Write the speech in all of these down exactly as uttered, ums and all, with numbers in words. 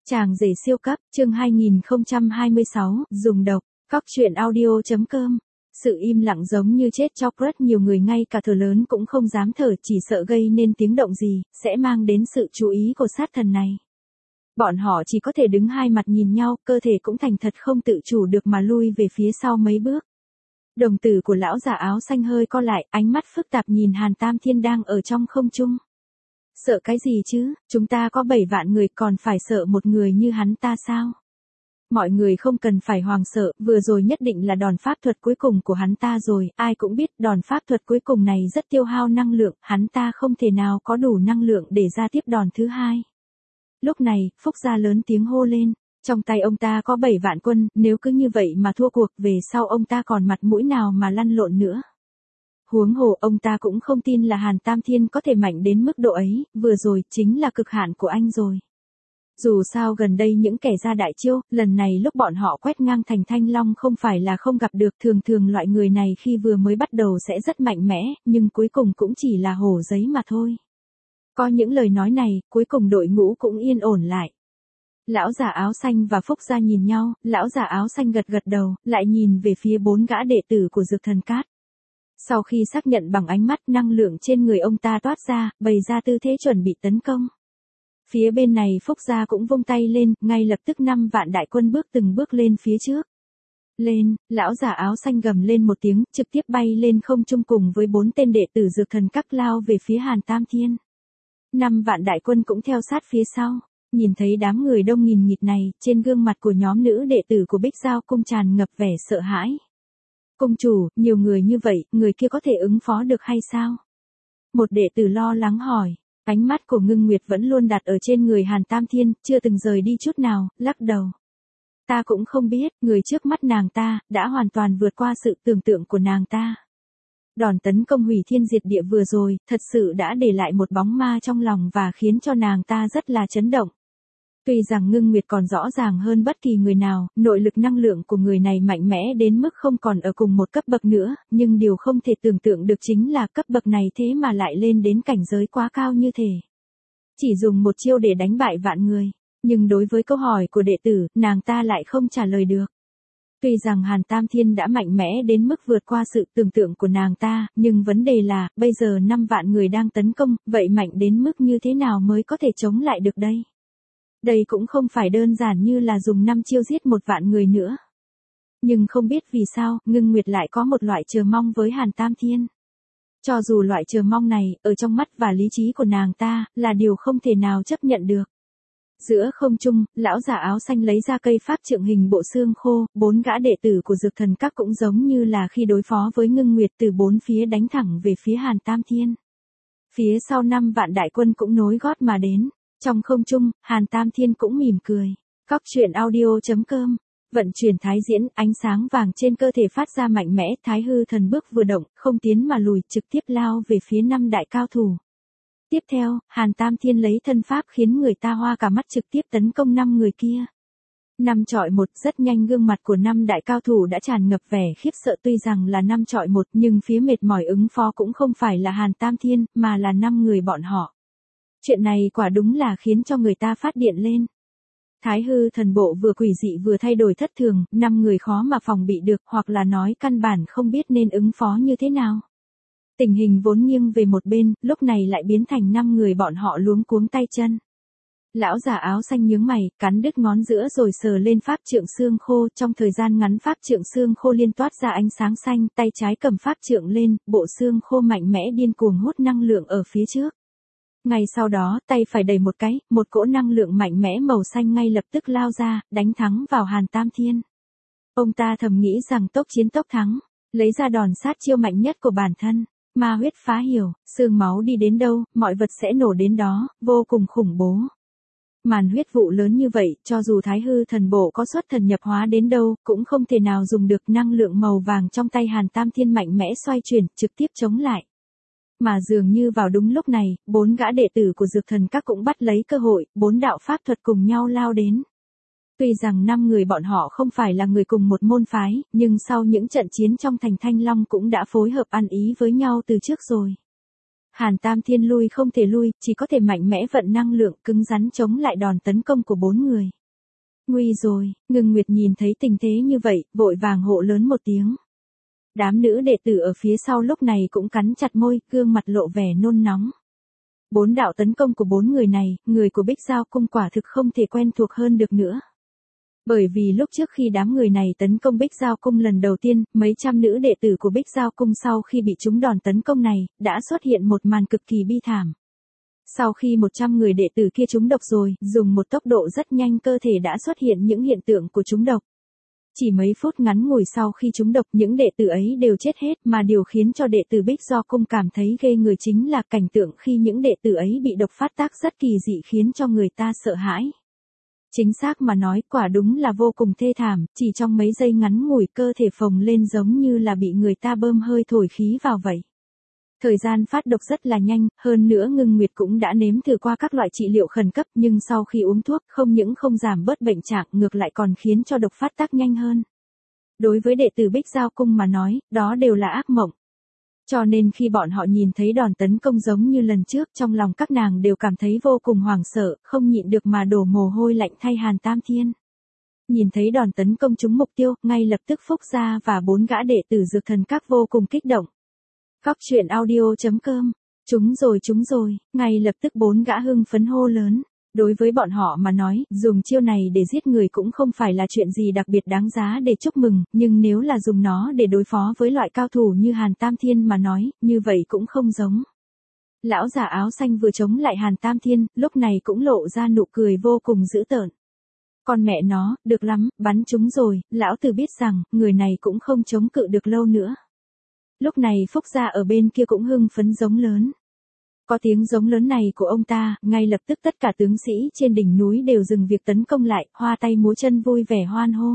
Chàng rể siêu cấp, chương hai nghìn không trăm hai mươi sáu, dùng độc, cóc truyện audio chấm com. Sự im lặng giống như chết chóc, rất nhiều người ngay cả thở lớn cũng không dám thở, chỉ sợ gây nên tiếng động gì, sẽ mang đến sự chú ý của sát thần này. Bọn họ chỉ có thể đứng hai mặt nhìn nhau, cơ thể cũng thành thật không tự chủ được mà lui về phía sau mấy bước. Đồng tử của lão già áo xanh hơi co lại, ánh mắt phức tạp nhìn Hàn Tam Thiên đang ở trong không trung. Sợ cái gì chứ, chúng ta có bảy vạn người còn phải sợ một người như hắn ta sao? Mọi người không cần phải hoảng sợ, vừa rồi nhất định là đòn pháp thuật cuối cùng của hắn ta rồi, ai cũng biết đòn pháp thuật cuối cùng này rất tiêu hao năng lượng, hắn ta không thể nào có đủ năng lượng để ra tiếp đòn thứ hai. Lúc này, Phúc Gia lớn tiếng hô lên, trong tay ông ta có bảy vạn quân, nếu cứ như vậy mà thua cuộc về sau ông ta còn mặt mũi nào mà lăn lộn nữa. Huống hồ ông ta cũng không tin là Hàn Tam Thiên có thể mạnh đến mức độ ấy, vừa rồi chính là cực hạn của anh rồi. Dù sao gần đây những kẻ ra đại chiêu, lần này lúc bọn họ quét ngang thành Thanh Long không phải là không gặp được, thường thường loại người này khi vừa mới bắt đầu sẽ rất mạnh mẽ, nhưng cuối cùng cũng chỉ là hổ giấy mà thôi. Có những lời nói này, cuối cùng đội ngũ cũng yên ổn lại. Lão già áo xanh và Phúc Gia nhìn nhau, lão già áo xanh gật gật đầu, lại nhìn về phía bốn gã đệ tử của Dược Thần Cát. Sau khi xác nhận bằng ánh mắt, năng lượng trên người ông ta toát ra, bày ra tư thế chuẩn bị tấn công. Phía bên này Phúc Gia cũng vung tay lên, ngay lập tức năm vạn đại quân bước từng bước lên phía trước. Lên, lão già áo xanh gầm lên một tiếng, trực tiếp bay lên không trung cùng với bốn tên đệ tử Dược Thần Các lao về phía Hàn Tam Thiên. Năm vạn đại quân cũng theo sát phía sau. Nhìn thấy đám người đông nghìn nghịt này, trên gương mặt của nhóm nữ đệ tử của Bích Giao Cung tràn ngập vẻ sợ hãi. Cung chủ, nhiều người như vậy, người kia có thể ứng phó được hay sao? Một đệ tử lo lắng hỏi, ánh mắt của Ngưng Nguyệt vẫn luôn đặt ở trên người Hàn Tam Thiên, chưa từng rời đi chút nào, lắc đầu. Ta cũng không biết, người trước mắt nàng ta, đã hoàn toàn vượt qua sự tưởng tượng của nàng ta. Đòn tấn công hủy thiên diệt địa vừa rồi, thật sự đã để lại một bóng ma trong lòng và khiến cho nàng ta rất là chấn động. Tuy rằng Ngưng Nguyệt còn rõ ràng hơn bất kỳ người nào, nội lực năng lượng của người này mạnh mẽ đến mức không còn ở cùng một cấp bậc nữa, nhưng điều không thể tưởng tượng được chính là cấp bậc này thế mà lại lên đến cảnh giới quá cao như thế. Chỉ dùng một chiêu để đánh bại vạn người, nhưng đối với câu hỏi của đệ tử, nàng ta lại không trả lời được. Tuy rằng Hàn Tam Thiên đã mạnh mẽ đến mức vượt qua sự tưởng tượng của nàng ta, nhưng vấn đề là, bây giờ năm vạn người đang tấn công, vậy mạnh đến mức như thế nào mới có thể chống lại được đây? Đây cũng không phải đơn giản như là dùng năm chiêu giết một vạn người nữa. Nhưng không biết vì sao, Ngưng Nguyệt lại có một loại chờ mong với Hàn Tam Thiên. Cho dù loại chờ mong này, ở trong mắt và lý trí của nàng ta, là điều không thể nào chấp nhận được. Giữa không trung, lão già áo xanh lấy ra cây pháp trượng hình bộ xương khô, bốn gã đệ tử của Dược Thần Các cũng giống như là khi đối phó với Ngưng Nguyệt từ bốn phía đánh thẳng về phía Hàn Tam Thiên. Phía sau năm vạn đại quân cũng nối gót mà đến. Trong không trung, Hàn Tam Thiên cũng mỉm cười. Cóc truyện audio chấm com. Vận chuyển thái diễn, ánh sáng vàng trên cơ thể phát ra mạnh mẽ, thái hư thần bước vừa động, không tiến mà lùi, trực tiếp lao về phía năm đại cao thủ. Tiếp theo, Hàn Tam Thiên lấy thân pháp khiến người ta hoa cả mắt trực tiếp tấn công năm người kia. Năm chọi một, rất nhanh gương mặt của năm đại cao thủ đã tràn ngập vẻ khiếp sợ, tuy rằng là năm chọi một nhưng phía mệt mỏi ứng phó cũng không phải là Hàn Tam Thiên, mà là năm người bọn họ. Chuyện này quả đúng là khiến cho người ta phát điện lên. Thái hư thần bộ vừa quỷ dị vừa thay đổi thất thường, năm người khó mà phòng bị được, hoặc là nói căn bản không biết nên ứng phó như thế nào. Tình hình vốn nghiêng về một bên, lúc này lại biến thành năm người bọn họ luống cuống tay chân. Lão già áo xanh nhướng mày, cắn đứt ngón giữa rồi sờ lên pháp trượng xương khô, trong thời gian ngắn pháp trượng xương khô liên toát ra ánh sáng xanh, tay trái cầm pháp trượng lên, bộ xương khô mạnh mẽ điên cuồng hút năng lượng ở phía trước. Ngay sau đó, tay phải đẩy một cái, một cỗ năng lượng mạnh mẽ màu xanh ngay lập tức lao ra, đánh thắng vào Hàn Tam Thiên. Ông ta thầm nghĩ rằng tốc chiến tốc thắng, lấy ra đòn sát chiêu mạnh nhất của bản thân, ma huyết phá hiểu, xương máu đi đến đâu, mọi vật sẽ nổ đến đó, vô cùng khủng bố. Màn huyết vụ lớn như vậy, cho dù thái hư thần bộ có xuất thần nhập hóa đến đâu, cũng không thể nào dùng được. Năng lượng màu vàng trong tay Hàn Tam Thiên mạnh mẽ xoay chuyển, trực tiếp chống lại. Mà dường như vào đúng lúc này, bốn gã đệ tử của Dược Thần Các cũng bắt lấy cơ hội, bốn đạo pháp thuật cùng nhau lao đến. Tuy rằng năm người bọn họ không phải là người cùng một môn phái, nhưng sau những trận chiến trong thành Thanh Long cũng đã phối hợp ăn ý với nhau từ trước rồi. Hàn Tam Thiên lui không thể lui, chỉ có thể mạnh mẽ vận năng lượng cứng rắn chống lại đòn tấn công của bốn người. Nguy rồi, Ngưng Nguyệt nhìn thấy tình thế như vậy, vội vàng hộ lớn một tiếng. Đám nữ đệ tử ở phía sau lúc này cũng cắn chặt môi, gương mặt lộ vẻ nôn nóng. Bốn đạo tấn công của bốn người này, người của Bích Giao Cung quả thực không thể quen thuộc hơn được nữa. Bởi vì lúc trước khi đám người này tấn công Bích Giao Cung lần đầu tiên, mấy trăm nữ đệ tử của Bích Giao Cung sau khi bị trúng đòn tấn công này, đã xuất hiện một màn cực kỳ bi thảm. Sau khi một trăm người đệ tử kia trúng độc rồi, dùng một tốc độ rất nhanh cơ thể đã xuất hiện những hiện tượng của trúng độc. Chỉ mấy phút ngắn ngủi sau khi trúng độc những đệ tử ấy đều chết hết, mà điều khiến cho đệ tử Bích Giao Cung cảm thấy ghê người chính là cảnh tượng khi những đệ tử ấy bị độc phát tác rất kỳ dị khiến cho người ta sợ hãi. Chính xác mà nói quả đúng là vô cùng thê thảm, chỉ trong mấy giây ngắn ngủi cơ thể phồng lên giống như là bị người ta bơm hơi thổi khí vào vậy. Thời gian phát độc rất là nhanh, hơn nữa Ngưng Nguyệt cũng đã nếm thử qua các loại trị liệu khẩn cấp nhưng sau khi uống thuốc không những không giảm bớt bệnh trạng ngược lại còn khiến cho độc phát tác nhanh hơn. Đối với đệ tử Bích Giao Cung mà nói, đó đều là ác mộng. Cho nên khi bọn họ nhìn thấy đòn tấn công giống như lần trước trong lòng các nàng đều cảm thấy vô cùng hoảng sợ, không nhịn được mà đổ mồ hôi lạnh thay Hàn Tam Thiên. Nhìn thấy đòn tấn công trúng mục tiêu, ngay lập tức Phúc Gia và bốn gã đệ tử Dược Thần Các vô cùng kích động. Cóc truyện audio chấm com, chúng rồi chúng rồi, ngay lập tức bốn gã hưng phấn hô lớn. Đối với bọn họ mà nói, dùng chiêu này để giết người cũng không phải là chuyện gì đặc biệt đáng giá để chúc mừng, nhưng nếu là dùng nó để đối phó với loại cao thủ như Hàn Tam Thiên mà nói, như vậy cũng không giống. Lão già áo xanh vừa chống lại Hàn Tam Thiên, lúc này cũng lộ ra nụ cười vô cùng dữ tợn. Con mẹ nó, được lắm, bắn chúng rồi, lão tử biết rằng, người này cũng không chống cự được lâu nữa. Lúc này Phúc Gia ở bên kia cũng hưng phấn giống lớn. Có tiếng giống lớn này của ông ta, ngay lập tức tất cả tướng sĩ trên đỉnh núi đều dừng việc tấn công lại, hoa tay múa chân vui vẻ hoan hô.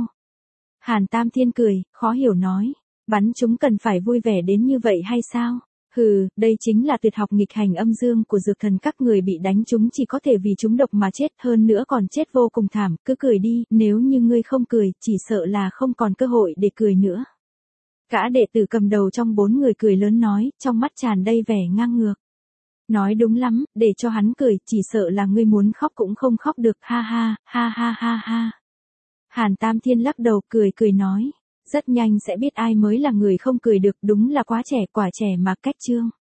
Hàn Tam Thiên cười, khó hiểu nói, bắn chúng cần phải vui vẻ đến như vậy hay sao? Hừ, đây chính là tuyệt học nghịch hành âm dương của Dược Thần Các, người bị đánh chúng chỉ có thể vì chúng độc mà chết, hơn nữa còn chết vô cùng thảm, cứ cười đi, nếu như ngươi không cười, chỉ sợ là không còn cơ hội để cười nữa. Gã đệ tử cầm đầu trong bốn người cười lớn nói, trong mắt tràn đầy vẻ ngang ngược. Nói đúng lắm, để cho hắn cười, chỉ sợ là ngươi muốn khóc cũng không khóc được, ha ha, ha ha ha ha. Hàn Tam Thiên lắc đầu cười cười nói, rất nhanh sẽ biết ai mới là người không cười được, đúng là quá trẻ, quả trẻ mà cách trương.